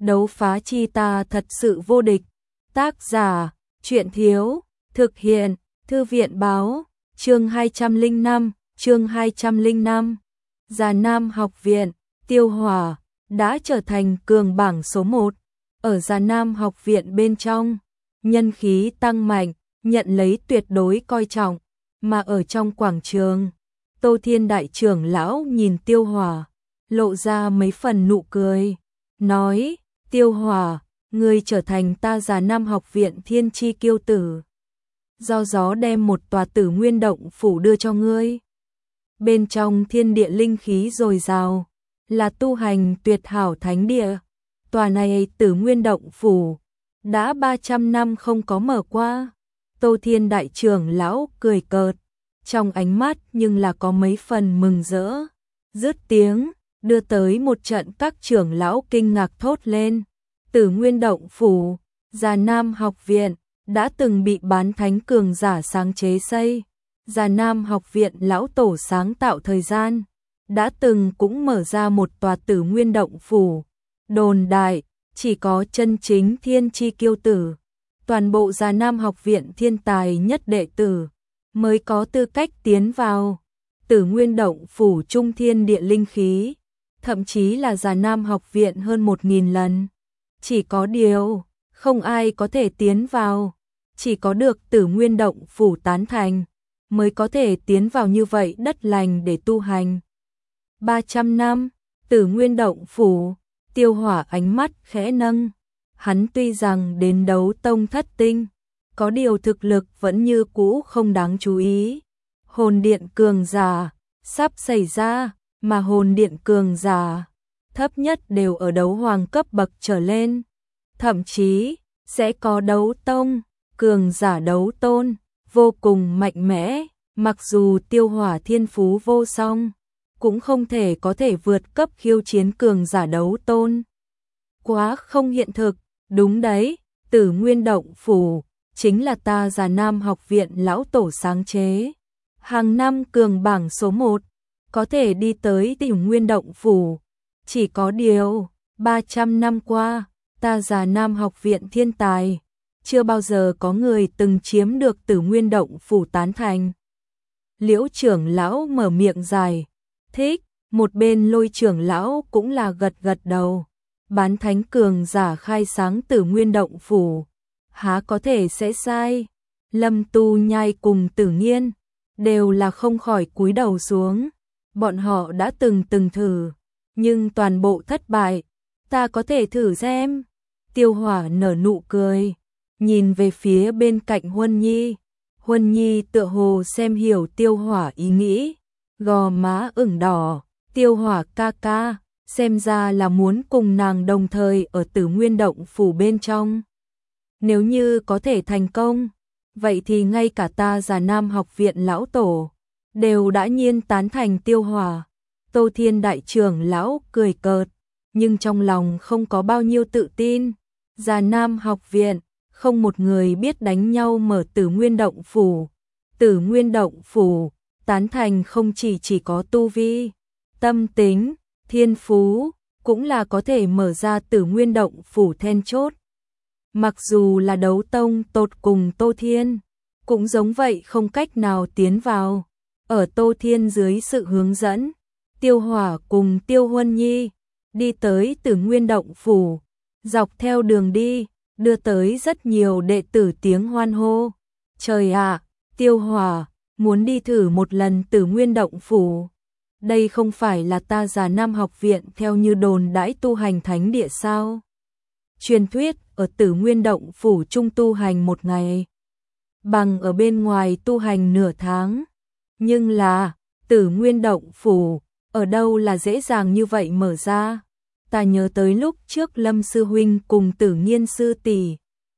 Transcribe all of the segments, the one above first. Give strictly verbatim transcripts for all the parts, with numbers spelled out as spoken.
đấu phá chi ta thật sự vô địch. Tác giả, truyện thiếu, thực hiện, thư viện báo, chương hai trăm lẻ năm, chương hai trăm lẻ năm. Già Nam học viện, Tiêu Hỏa đã trở thành cường bảng số một. Ở Già Nam học viện bên trong, nhân khí tăng mạnh, nhận lấy tuyệt đối coi trọng, mà ở trong quảng trường, Tô Thiên đại trưởng lão nhìn Tiêu Hỏa, lộ ra mấy phần nụ cười, nói: "Tiêu Hỏa, ngươi trở thành ta Già Nam học viện thiên chi kiêu tử. Do gió đem một tòa Tử Nguyên động phủ đưa cho ngươi. Bên trong thiên địa linh khí dồi dào, là tu hành tuyệt hảo thánh địa. Tòa này Tử Nguyên động phủ đã ba trăm năm không có mở qua." Tô Thiên đại trưởng lão cười cợt, trong ánh mắt nhưng là có mấy phần mừng rỡ. Dứt tiếng, đưa tới một trận các trưởng lão kinh ngạc thốt lên. Tử Nguyên động phủ, Già Nam học viện, đã từng bị bán thánh cường giả sáng chế xây. Già Nam học viện lão tổ sáng tạo thời gian, đã từng cũng mở ra một tòa Tử Nguyên động phủ. Đồn đại, chỉ có chân chính thiên chi kiêu tử, toàn bộ Già Nam học viện thiên tài nhất đệ tử, mới có tư cách tiến vào. Tử Nguyên động phủ trung thiên địa linh khí, thậm chí là Già Nam học viện hơn một nghìn lần. Chỉ có điều, không ai có thể tiến vào, chỉ có được Tử Nguyên động phủ tán thành, mới có thể tiến vào như vậy đất lành để tu hành. ba trăm năm, Tử Nguyên động phủ, Tiêu Hỏa ánh mắt khẽ nâng. Hắn tuy rằng đến đấu tông thất tinh, có điều thực lực vẫn như cũ không đáng chú ý. Hồn điện cường giả sắp xảy ra, mà hồn điện cường giả thấp nhất đều ở đấu hoàng cấp bậc trở lên, thậm chí sẽ có đấu tông, cường giả đấu tôn, vô cùng mạnh mẽ. Mặc dù Tiêu Hỏa thiên phú vô song, cũng không thể có thể vượt cấp khiêu chiến cường giả đấu tôn. Quá không hiện thực. Đúng đấy, Tử Nguyên động phủ chính là ta Già Nam học viện lão tổ sáng chế. Hàng năm cường bảng số một, có thể đi tới Tử Nguyên động phủ. Chỉ có điều, ba trăm năm qua, ta Già Nam học viện thiên tài, chưa bao giờ có người từng chiếm được Tử Nguyên động phủ tán thành. Liễu trưởng lão mở miệng dài, thích, một bên Lôi trưởng lão cũng là gật gật đầu. Bán thánh cường giả khai sáng Tử Nguyên động phủ, há có thể sẽ sai. Lâm Tu Nhai cùng Tử Nghiên đều là không khỏi cúi đầu xuống. Bọn họ đã từng từng thử, nhưng toàn bộ thất bại. Ta có thể thử xem. Tiêu Hỏa nở nụ cười, nhìn về phía bên cạnh Huân Nhi. Huân Nhi tựa hồ xem hiểu Tiêu Hỏa ý nghĩ, gò má ửng đỏ. Tiêu Hỏa ca ca, xem ra là muốn cùng nàng đồng thời ở Tử Nguyên động phủ bên trong. Nếu như có thể thành công, vậy thì ngay cả ta Già Nam học viện lão tổ đều đã nhiên tán thành Tiêu Hỏa. Tô Thiên đại trưởng lão cười cợt, nhưng trong lòng không có bao nhiêu tự tin. Già Nam học viện, không một người biết đánh nhau mở Tử Nguyên động phủ. Tử Nguyên động phủ, tán thành không chỉ chỉ có tu vi, tâm tính, thiên phú, cũng là có thể mở ra Tử Nguyên động phủ then chốt. Mặc dù là đấu tông tột cùng Tô Thiên, cũng giống vậy không cách nào tiến vào. Ở Tô Thiên dưới sự hướng dẫn, Tiêu Hỏa cùng Tiêu Huân Nhi đi tới Tử Nguyên động phủ, dọc theo đường đi, đưa tới rất nhiều đệ tử tiếng hoan hô. Trời ạ, Tiêu Hỏa, muốn đi thử một lần Tử Nguyên động phủ. Đây không phải là ta Già Nam học viện theo như đồn đãi tu hành thánh địa sao? Truyền thuyết ở Tử Nguyên động phủ trung tu hành một ngày, bằng ở bên ngoài tu hành nửa tháng. Nhưng là, Tử Nguyên động phủ, ở đâu là dễ dàng như vậy mở ra? Ta nhớ tới lúc trước Lâm sư huynh cùng Tử Nghiên sư tỷ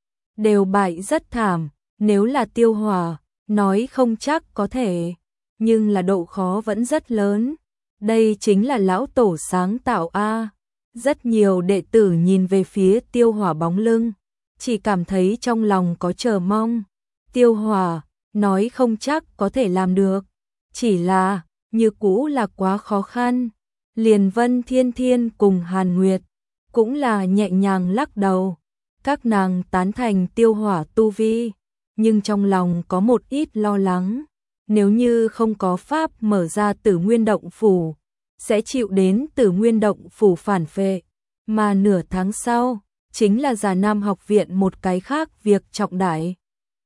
đều bại rất thảm. Nếu là Tiêu Hỏa, nói không chắc có thể, nhưng là độ khó vẫn rất lớn. Đây chính là lão tổ sáng tạo a. Rất nhiều đệ tử nhìn về phía Tiêu Hỏa bóng lưng, chỉ cảm thấy trong lòng có chờ mong. Tiêu Hỏa, nói không chắc có thể làm được, chỉ là, như cũ là quá khó khăn. Liền Vân Thiên Thiên cùng Hàn Nguyệt cũng là nhẹ nhàng lắc đầu. Các nàng tán thành Tiêu Hỏa tu vi, nhưng trong lòng có một ít lo lắng. Nếu như không có pháp mở ra Tử Nguyên Động Phủ, sẽ chịu đến Tử Nguyên Động Phủ phản phệ. Mà nửa tháng sau, chính là Già Nam học viện một cái khác việc trọng đại.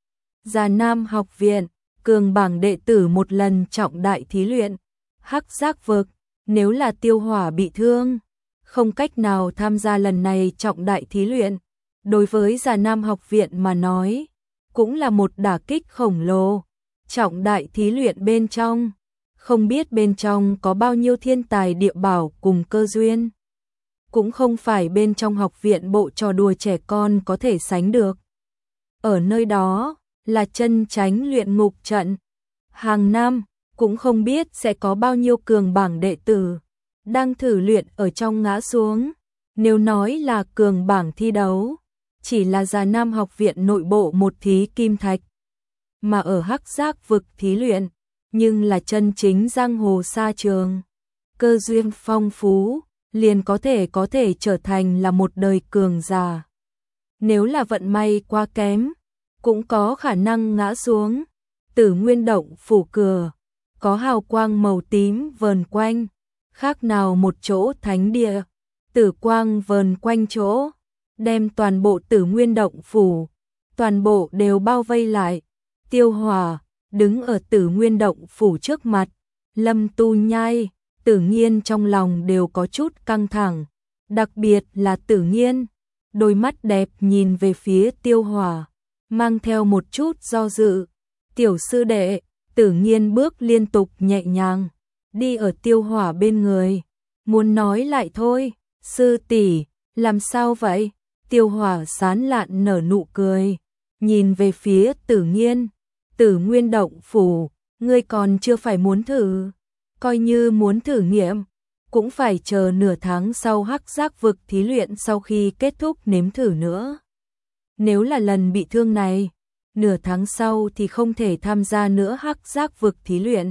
Già Nam học viện, cường bảng đệ tử một lần trọng đại thí luyện. Hắc Giác vực, nếu là Tiêu Hỏa bị thương, không cách nào tham gia lần này trọng đại thí luyện. Đối với Già Nam học viện mà nói, cũng là một đả kích khổng lồ. Trọng đại thí luyện bên trong, không biết bên trong có bao nhiêu thiên tài địa bảo cùng cơ duyên. Cũng không phải bên trong học viện bộ trò đùa trẻ con có thể sánh được. Ở nơi đó, là chân chánh luyện ngục trận. Hàng năm, cũng không biết sẽ có bao nhiêu cường bảng đệ tử đang thử luyện ở trong ngã xuống. Nếu nói là cường bảng thi đấu, chỉ là Già Nam học viện nội bộ một thí kim thạch. Mà ở Hắc Giác vực thí luyện, nhưng là chân chính giang hồ sa trường. Cơ duyên phong phú, liền có thể có thể trở thành là một đời cường giả. Nếu là vận may quá kém, cũng có khả năng ngã xuống. Tử Nguyên Động Phủ cửa, có hào quang màu tím vờn quanh, khác nào một chỗ thánh địa. Tử quang vờn quanh chỗ, đem toàn bộ Tử Nguyên Động Phủ, toàn bộ đều bao vây lại. Tiêu Hỏa đứng ở Tử Nguyên Động Phủ trước mặt, Lâm Tu Nhai, Tử Nghiên trong lòng đều có chút căng thẳng, đặc biệt là Tử Nghiên, đôi mắt đẹp nhìn về phía Tiêu Hỏa, mang theo một chút do dự. Tiểu sư đệ, Tử Nghiên bước liên tục nhẹ nhàng, đi ở Tiêu Hỏa bên người, muốn nói lại thôi. Sư tỷ, làm sao vậy? Tiêu Hỏa sán lạn nở nụ cười, nhìn về phía Tử Nghiên. Tử Nguyên Động Phủ, ngươi còn chưa phải muốn thử, coi như muốn thử nghiệm, cũng phải chờ nửa tháng sau Hắc Giác vực thí luyện sau khi kết thúc nếm thử nữa. Nếu là lần bị thương này, nửa tháng sau thì không thể tham gia nữa Hắc Giác vực thí luyện.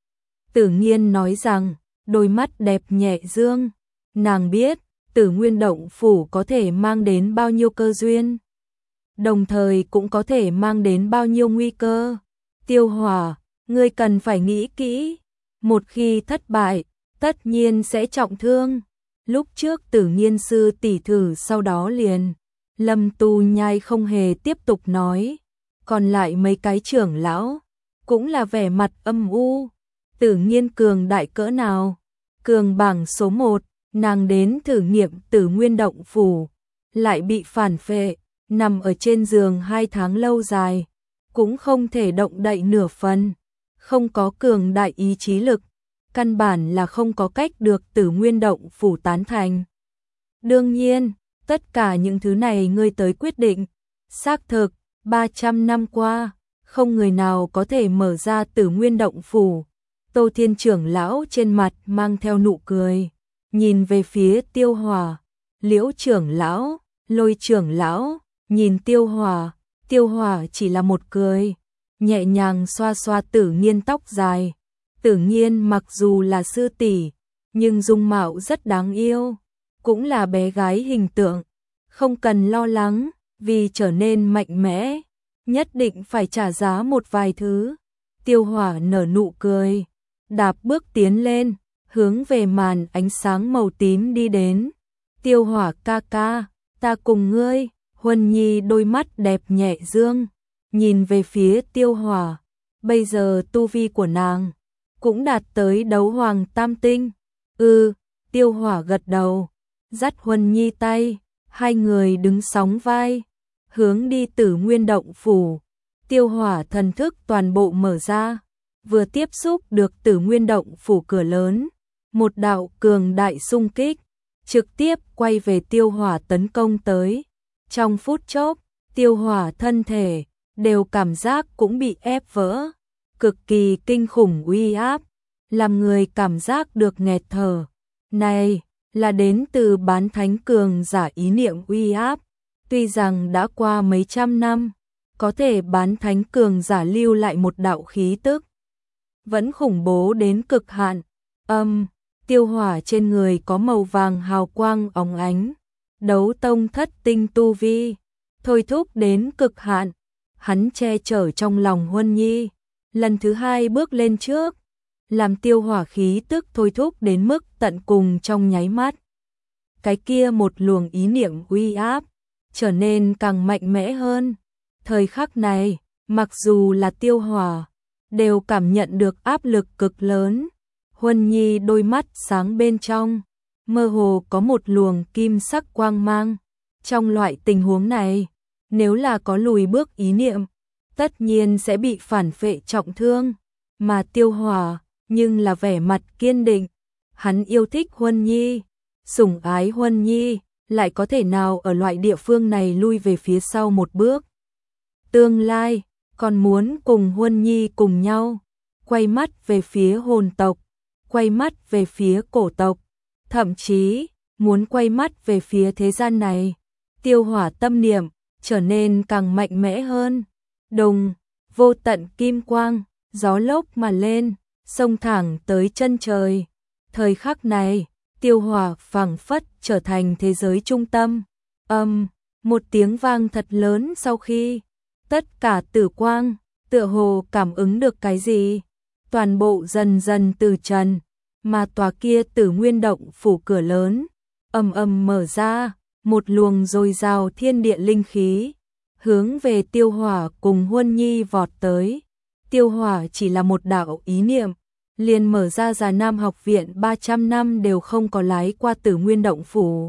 Tử Nghiên nói rằng, đôi mắt đẹp nhẹ dương, nàng biết Tử Nguyên Động Phủ có thể mang đến bao nhiêu cơ duyên, đồng thời cũng có thể mang đến bao nhiêu nguy cơ. Tiêu Hỏa, ngươi cần phải nghĩ kỹ, một khi thất bại, tất nhiên sẽ trọng thương. Lúc trước Tử Nghiên sư tỷ thử sau đó liền, Lâm Tu Nhai không hề tiếp tục nói, còn lại mấy cái trưởng lão, cũng là vẻ mặt âm u. Tử Nghiên cường đại cỡ nào? Cường bảng số một, nàng đến thử nghiệm Tử Nguyên Động Phủ, lại bị phản phệ, nằm ở trên giường hai tháng lâu dài, cũng không thể động đậy nửa phần, không có cường đại ý chí lực, căn bản là không có cách được Tử Nguyên Động Phủ tán thành. Đương nhiên, tất cả những thứ này ngươi tới quyết định. Xác thực, ba trăm năm qua, không người nào có thể mở ra Tử Nguyên Động Phủ. Tô Thiên trưởng lão trên mặt mang theo nụ cười, nhìn về phía Tiêu Hỏa. Liễu trưởng lão, Lôi trưởng lão, nhìn Tiêu Hỏa. Tiêu Hỏa chỉ là một cười, nhẹ nhàng xoa xoa Tử Nghiên tóc dài. Tử Nghiên mặc dù là sư tỷ, nhưng dung mạo rất đáng yêu, cũng là bé gái hình tượng, không cần lo lắng, vì trở nên mạnh mẽ, nhất định phải trả giá một vài thứ. Tiêu Hỏa nở nụ cười, đạp bước tiến lên, hướng về màn ánh sáng màu tím đi đến. Tiêu Hỏa ca ca, ta cùng ngươi. Huân Nhi đôi mắt đẹp nhẹ dương, nhìn về phía Tiêu Hỏa, bây giờ tu vi của nàng cũng đạt tới đấu hoàng tam tinh. Ừ, Tiêu Hỏa gật đầu, dắt Huân Nhi tay, hai người đứng sóng vai, hướng đi Tử Nguyên Động Phủ. Tiêu Hỏa thần thức toàn bộ mở ra, vừa tiếp xúc được Tử Nguyên Động Phủ cửa lớn, một đạo cường đại xung kích, trực tiếp quay về Tiêu Hỏa tấn công tới. Trong phút chốc, Tiêu Hỏa thân thể đều cảm giác cũng bị ép vỡ, cực kỳ kinh khủng uy áp, làm người cảm giác được nghẹt thở. Này, là đến từ bán thánh cường giả ý niệm uy áp, tuy rằng đã qua mấy trăm năm, có thể bán thánh cường giả lưu lại một đạo khí tức, vẫn khủng bố đến cực hạn. Âm, um, Tiêu Hỏa trên người có màu vàng hào quang óng ánh, đấu tông thất tinh tu vi, thôi thúc đến cực hạn, hắn che chở trong lòng Huân Nhi, lần thứ hai bước lên trước, làm tiêu hỏa khí tức thôi thúc đến mức tận cùng trong nháy mắt. Cái kia một luồng ý niệm uy áp, trở nên càng mạnh mẽ hơn. Thời khắc này, mặc dù là tiêu hỏa, đều cảm nhận được áp lực cực lớn. Huân Nhi đôi mắt sáng bên trong, mơ hồ có một luồng kim sắc quang mang. Trong loại tình huống này, nếu là có lùi bước ý niệm, tất nhiên sẽ bị phản phệ trọng thương. Mà tiêu hỏa, nhưng là vẻ mặt kiên định. Hắn yêu thích Huân Nhi, sủng ái Huân Nhi, lại có thể nào ở loại địa phương này lui về phía sau một bước. Tương lai, còn muốn cùng Huân Nhi cùng nhau, quay mắt về phía hồn tộc, quay mắt về phía cổ tộc, thậm chí muốn quay mắt về phía thế gian này. Tiêu hỏa tâm niệm trở nên càng mạnh mẽ hơn. Đùng, vô tận kim quang, gió lốc mà lên, xông thẳng tới chân trời. Thời khắc này, tiêu hỏa phảng phất trở thành thế giới trung tâm. Âm, um, một tiếng vang thật lớn sau khi tất cả tử quang, tựa hồ cảm ứng được cái gì, toàn bộ dần dần từ trần, mà tòa kia Tử Nguyên động phủ cửa lớn, ầm ầm mở ra, một luồng dồi dào thiên địa linh khí, hướng về tiêu hỏa cùng Huân Nhi vọt tới. Tiêu hỏa chỉ là một đạo ý niệm, liền mở ra Già Nam học viện ba trăm năm đều không có lái qua Tử Nguyên động phủ.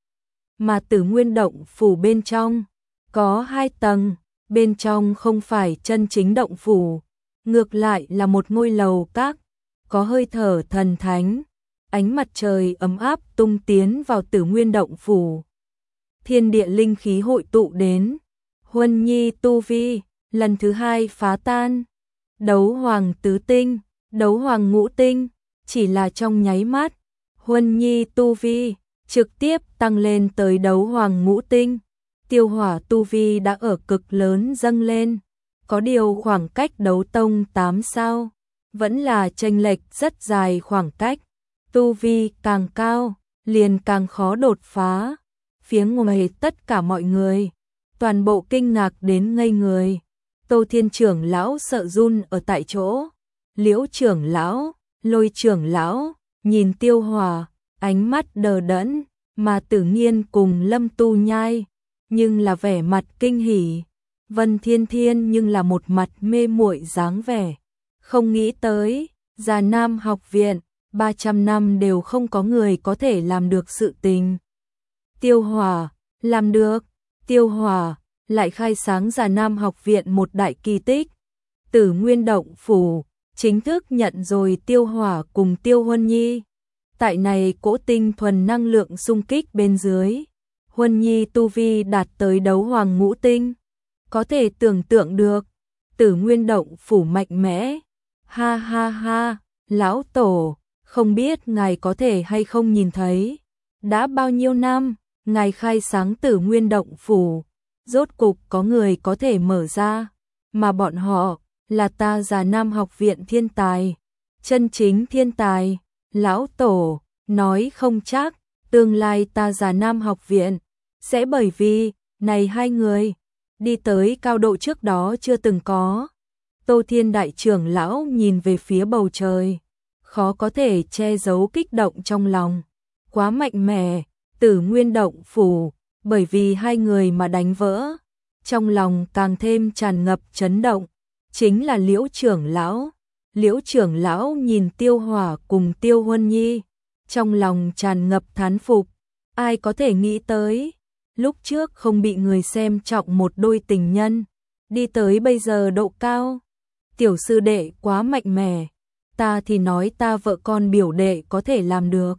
Mà Tử Nguyên động phủ bên trong, có hai tầng, bên trong không phải chân chính động phủ, ngược lại là một ngôi lầu các, có hơi thở thần thánh, ánh mặt trời ấm áp tung tiến vào Tử Nguyên động phủ. Thiên địa linh khí hội tụ đến, Huân Nhi tu vi, lần thứ hai phá tan, đấu hoàng tứ tinh, đấu hoàng ngũ tinh, chỉ là trong nháy mắt, Huân Nhi tu vi, trực tiếp tăng lên tới đấu hoàng ngũ tinh. Tiêu hỏa tu vi đã ở cực lớn dâng lên, có điều khoảng cách đấu tông tám sao, vẫn là chênh lệch rất dài khoảng cách, tu vi càng cao, liền càng khó đột phá. Phía ngoài tất cả mọi người, toàn bộ kinh ngạc đến ngây người. Tô Thiên trưởng lão sợ run ở tại chỗ, Liễu trưởng lão, Lôi trưởng lão, nhìn tiêu hỏa, ánh mắt đờ đẫn, mà Tử Nghiên cùng Lâm Tu Nhai, nhưng là vẻ mặt kinh hỉ. Vân Thiên Thiên nhưng là một mặt mê muội dáng vẻ. Không nghĩ tới, Già Nam học viện, ba trăm năm đều không có người có thể làm được sự tình. Tiêu hỏa, làm được, tiêu hỏa, lại khai sáng Già Nam học viện một đại kỳ tích. Tử Nguyên động phủ, chính thức nhận rồi tiêu hỏa cùng tiêu Huân Nhi. Tại này cỗ tinh thuần năng lượng xung kích bên dưới, Huân Nhi tu vi đạt tới đấu hoàng ngũ tinh. Có thể tưởng tượng được, Tử Nguyên động phủ mạnh mẽ. Ha ha ha, lão tổ, không biết ngài có thể hay không nhìn thấy, đã bao nhiêu năm, ngài khai sáng Tử Nguyên động phủ, rốt cục có người có thể mở ra, mà bọn họ là ta Già Nam học viện thiên tài, chân chính thiên tài. Lão tổ, nói không chắc, tương lai ta Già Nam học viện, sẽ bởi vì, này hai người, đi tới cao độ trước đó chưa từng có. Tô Thiên đại trưởng lão nhìn về phía bầu trời, khó có thể che giấu kích động trong lòng. Quá mạnh mẽ, Tử Nguyên động phủ, bởi vì hai người mà đánh vỡ. Trong lòng càng thêm tràn ngập chấn động, chính là Liễu trưởng lão. Liễu trưởng lão nhìn tiêu hỏa cùng tiêu Huân Nhi, trong lòng tràn ngập thán phục. Ai có thể nghĩ tới, lúc trước không bị người xem trọng một đôi tình nhân, đi tới bây giờ độ cao. Tiểu sư đệ quá mạnh mẽ, ta thì nói ta vợ con biểu đệ có thể làm được.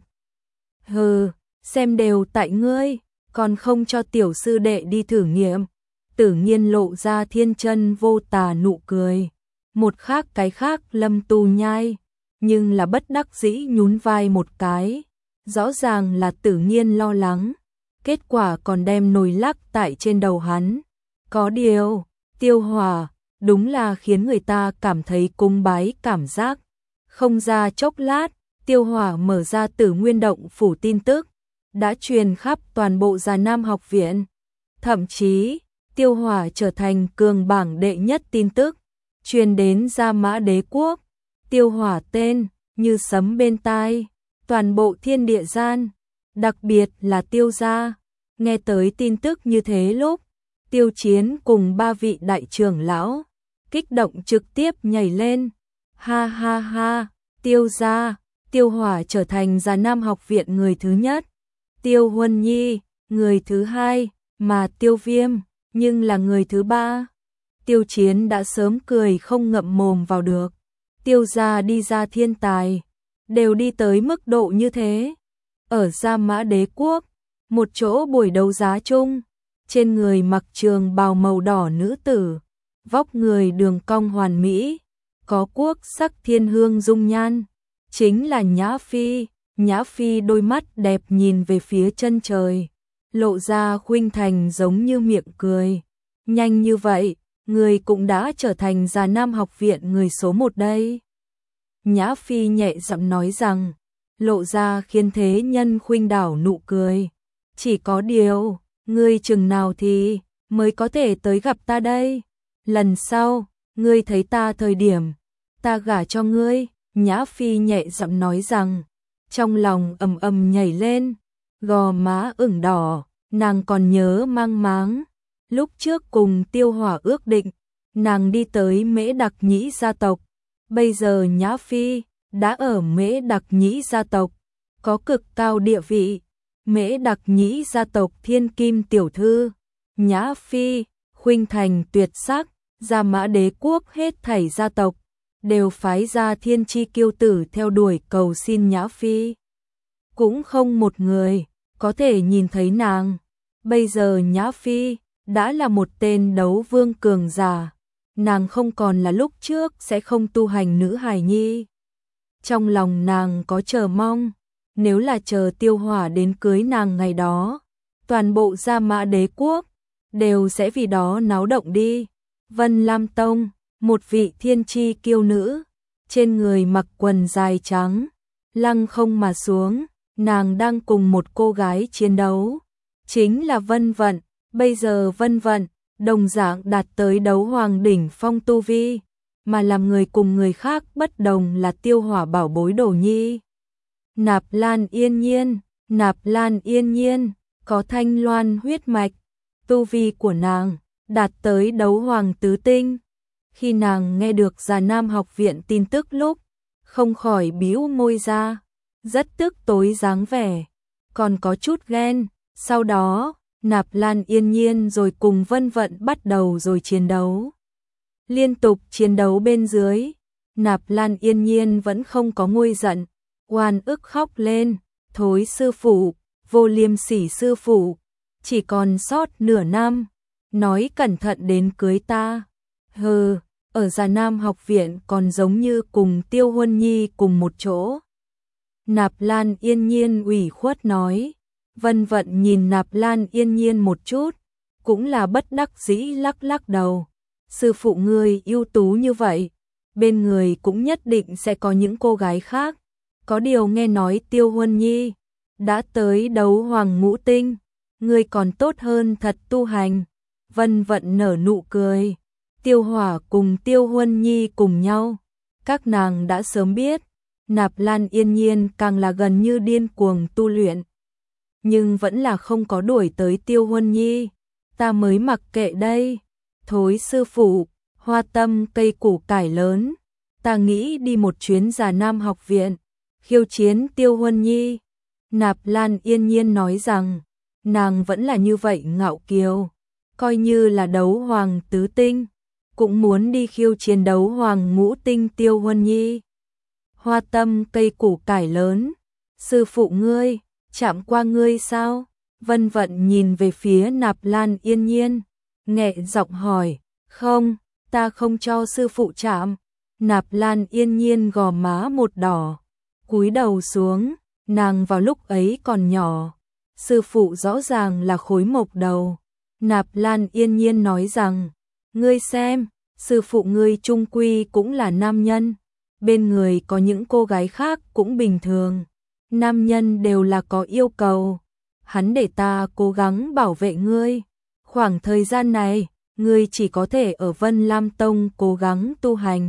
Hừ, xem đều tại ngươi, còn không cho tiểu sư đệ đi thử nghiệm. Tử Nghiên lộ ra thiên chân vô tà nụ cười. Một khác cái khác Lâm Tu Nhai, nhưng là bất đắc dĩ nhún vai một cái. Rõ ràng là Tử Nghiên lo lắng, kết quả còn đem nồi lắc tại trên đầu hắn. Có điều, tiêu hỏa, đúng là khiến người ta cảm thấy cung bái cảm giác. Không ra chốc lát, tiêu hỏa mở ra Tử Nguyên động phủ tin tức, đã truyền khắp toàn bộ Già Nam học viện. Thậm chí, Tiêu Hỏa trở thành cường bảng đệ nhất tin tức, truyền đến Gia Mã Đế quốc. Tiêu Hỏa tên như sấm bên tai, toàn bộ thiên địa gian, đặc biệt là Tiêu gia, nghe tới tin tức như thế lúc, Tiêu Chiến cùng ba vị đại trưởng lão, kích động trực tiếp nhảy lên. Ha ha ha, Tiêu gia, Tiêu Hỏa trở thành Già Nam học viện người thứ nhất, Tiêu Huân Nhi, người thứ hai, mà Tiêu Viêm, nhưng là người thứ ba. Tiêu Chiến đã sớm cười không ngậm mồm vào được. Tiêu gia đi ra thiên tài, đều đi tới mức độ như thế. Ở Gia Mã Đế quốc, một chỗ buổi đấu giá chung, trên người mặc trường bào màu đỏ nữ tử, vóc người đường cong hoàn mỹ, có quốc sắc thiên hương dung nhan, chính là Nhã Phi. Nhã Phi đôi mắt đẹp nhìn về phía chân trời, lộ ra khuynh thành giống như miệng cười. Nhanh như vậy, người cũng đã trở thành Già Nam học viện người số một đây. Nhã Phi nhẹ giọng nói rằng, lộ ra khiến thế nhân khuynh đảo nụ cười. Chỉ có điều, ngươi chừng nào thì mới có thể tới gặp ta đây? Lần sau, ngươi thấy ta thời điểm, ta gả cho ngươi. Nhã Phi nhẹ giọng nói rằng, trong lòng ầm ầm nhảy lên, gò má ửng đỏ, nàng còn nhớ mang máng. Lúc trước cùng Tiêu Hỏa ước định, nàng đi tới Mễ Đặc Nhĩ gia tộc. Bây giờ Nhã Phi đã ở Mễ Đặc Nhĩ gia tộc, có cực cao địa vị. Mễ Đặc Nhĩ gia tộc thiên kim tiểu thư, Nhã Phi, khuynh thành tuyệt sắc, Gia Mã Đế quốc hết thảy gia tộc, đều phái ra thiên chi kiêu tử theo đuổi cầu xin Nhã Phi. Cũng không một người có thể nhìn thấy nàng. Bây giờ Nhã Phi đã là một tên đấu vương cường giả, nàng không còn là lúc trước sẽ không tu hành nữ hài nhi. Trong lòng nàng có chờ mong, nếu là chờ Tiêu Hỏa đến cưới nàng ngày đó, toàn bộ Gia Mã Đế quốc đều sẽ vì đó náo động đi. Vân Lam Tông, một vị thiên chi kiêu nữ, trên người mặc quần dài trắng, lăng không mà xuống, nàng đang cùng một cô gái chiến đấu, chính là Vân Vận. Bây giờ Vân Vận đồng dạng đạt tới đấu hoàng đỉnh phong tu vi, mà làm người cùng người khác bất đồng là Tiêu Hỏa bảo bối đồ nhi. Nạp Lan Yên Nhiên, Nạp Lan Yên Nhiên có thanh loan huyết mạch, tu vi của nàng đạt tới đấu hoàng tứ tinh. Khi nàng nghe được Già Nam học viện tin tức lúc, không khỏi bĩu môi ra, rất tức tối dáng vẻ, còn có chút ghen. Sau đó, Nạp Lan Yên Nhiên rồi cùng Vân Vận bắt đầu rồi chiến đấu. Liên tục chiến đấu bên dưới, Nạp Lan Yên Nhiên vẫn không có nguôi giận, oan ức khóc lên, thối sư phụ, vô liêm sỉ sư phụ, chỉ còn sót nửa năm, nói cẩn thận đến cưới ta. Hừ, ở Già Nam học viện còn giống như cùng Tiêu Huân Nhi cùng một chỗ. Nạp Lan Yên Nhiên ủy khuất nói. Vân Vận nhìn Nạp Lan Yên Nhiên một chút, cũng là bất đắc dĩ lắc lắc đầu. Sư phụ ngươi ưu tú như vậy, bên người cũng nhất định sẽ có những cô gái khác. Có điều nghe nói Tiêu Huân Nhi đã tới đấu hoàng ngũ tinh, ngươi còn tốt hơn thật tu hành. Vân Vận nở nụ cười. Tiêu Hỏa cùng Tiêu Huân Nhi cùng nhau, các nàng đã sớm biết. Nạp Lan Yên Nhiên càng là gần như điên cuồng tu luyện, nhưng vẫn là không có đuổi tới Tiêu Huân Nhi. Ta mới mặc kệ đây. Thối sư phụ, hoa tâm cây củ cải lớn, ta nghĩ đi một chuyến Già Nam học viện, khiêu chiến Tiêu Huân Nhi. Nạp Lan Yên Nhiên nói rằng, nàng vẫn là như vậy ngạo kiều, coi như là đấu hoàng tứ tinh, cũng muốn đi khiêu chiến đấu hoàng ngũ tinh Tiêu Huân Nhi. Hoa tâm cây củ cải lớn, sư phụ ngươi chạm qua ngươi sao? Vân Vận nhìn về phía Nạp Lan Yên Nhiên, nhẹ giọng hỏi. Không, ta không cho sư phụ chạm. Nạp Lan Yên Nhiên gò má một đỏ, cúi đầu xuống, nàng vào lúc ấy còn nhỏ, sư phụ rõ ràng là khối mộc đầu. Nạp Lan Yên Nhiên nói rằng, ngươi xem, sư phụ ngươi chung quy cũng là nam nhân, bên người có những cô gái khác cũng bình thường. Nam nhân đều là có yêu cầu, hắn để ta cố gắng bảo vệ ngươi. Khoảng thời gian này, ngươi chỉ có thể ở Vân Lam Tông cố gắng tu hành.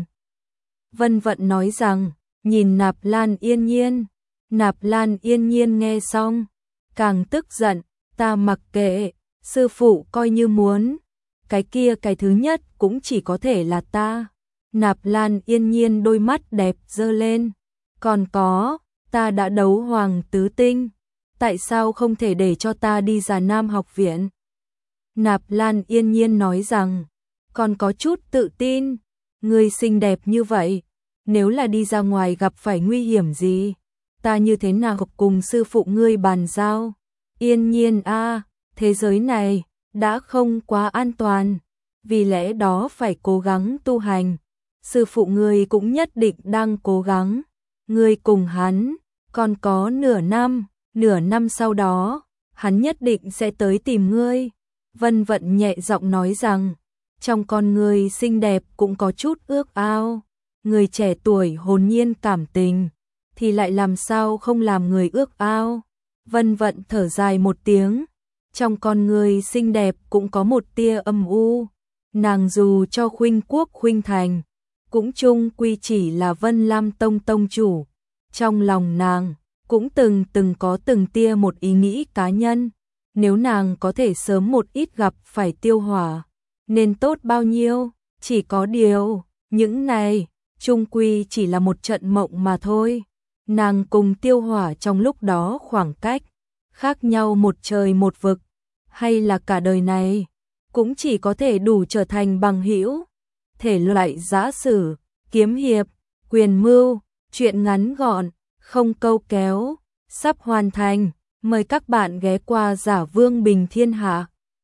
Vân Vận nói rằng, nhìn Nạp Lan Yên Nhiên. Nạp Lan Yên Nhiên nghe xong, càng tức giận, ta mặc kệ, sư phụ coi như muốn, cái kia cái thứ nhất cũng chỉ có thể là ta. Nạp Lan Yên Nhiên đôi mắt đẹp giơ lên, còn có, ta đã đấu hoàng tứ tinh, tại sao không thể để cho ta đi Già Nam học viện? Nạp Lan Yên Nhiên nói rằng, còn có chút tự tin, ngươi xinh đẹp như vậy, nếu là đi ra ngoài gặp phải nguy hiểm gì, ta như thế nào cùng sư phụ ngươi bàn giao? Yên Nhiên a, thế giới này đã không quá an toàn, vì lẽ đó phải cố gắng tu hành. Sư phụ ngươi cũng nhất định đang cố gắng, ngươi cùng hắn còn có nửa năm, nửa năm sau đó, hắn nhất định sẽ tới tìm ngươi. Vân Vận nhẹ giọng nói rằng, trong con người xinh đẹp cũng có chút ước ao, người trẻ tuổi hồn nhiên cảm tình, thì lại làm sao không làm người ước ao. Vân Vận thở dài một tiếng, trong con người xinh đẹp cũng có một tia âm u, nàng dù cho khuynh quốc khuynh thành, cũng chung quy chỉ là Vân Lam Tông tông chủ, trong lòng nàng cũng từng từng có từng tia một ý nghĩ cá nhân, nếu nàng có thể sớm một ít gặp phải Tiêu Hỏa, nên tốt bao nhiêu, chỉ có điều, những này, chung quy chỉ là một trận mộng mà thôi. Nàng cùng Tiêu Hỏa trong lúc đó khoảng cách, khác nhau một trời một vực, hay là cả đời này, cũng chỉ có thể đủ trở thành bằng hữu. Thể loại giã sử, kiếm hiệp, quyền mưu, truyện ngắn gọn, không câu kéo, sắp hoàn thành. Mời các bạn ghé qua Giả Vương Bình Thiên Hạ.